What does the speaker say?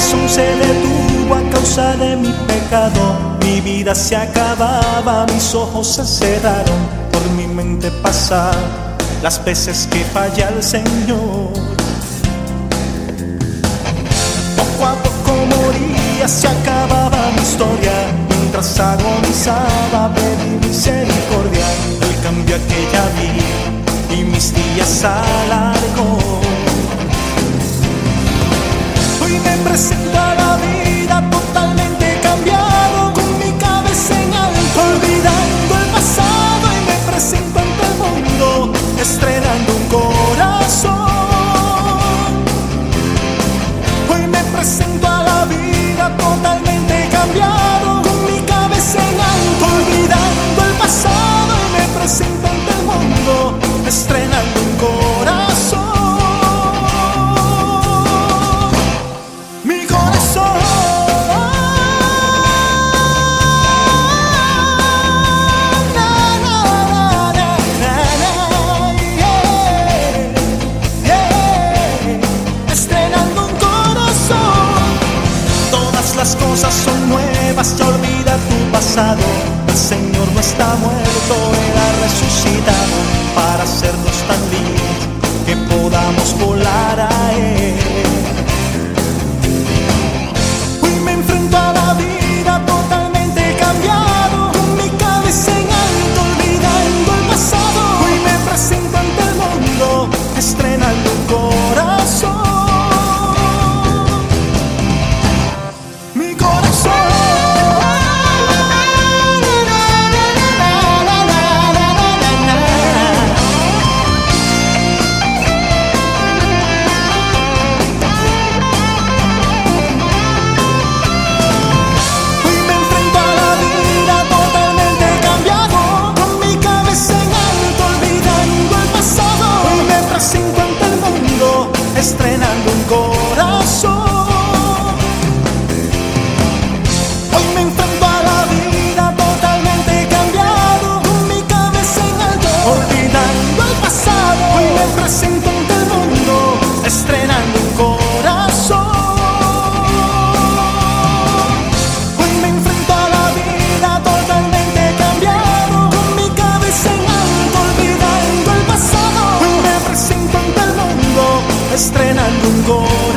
corazón se detuvo a causa de mi pecado. Mi vida se acababa, mis ojos se cerraron. Por mi mente pasan las veces que fallé al Señor. Poco a poco moría, se acababa mi historia. Mientras agonizaba pedí misericordia. El cambio aquella vi y mis días alargó. Hoy me presento a la vida totalmente cambiado, con mi cabeza en alto, olvidando el pasado, y me presento ante el mundo, estrenando un corazón. Hoy me presento a la vida totalmente cambiado, con mi cabeza en alto, olvidando el pasado, y me presento ante el mundo, estrenando un corazón. Las cosas son nuevas, ya olvida tu pasado. El Señor no está muerto, Él ha resucitado para hacernos tan libres que podamos volar a Él. Hoy me enfrento a la vida totalmente cambiado, con mi cabeza en alto, olvidando el pasado. Hoy me presento ante el mundo, estrenando un corazón. Estrenando un corazón. Hoy me enfrento a la vida totalmente cambiado, con mi cabeza en alto, olvidando el pasado. Hoy me presento ante el mundo, estrenando un corazón. Hoy me enfrento a la vida totalmente cambiado, con mi cabeza en alto, olvidando el pasado. Hoy me presento ante el mundo, estrenando un corazón.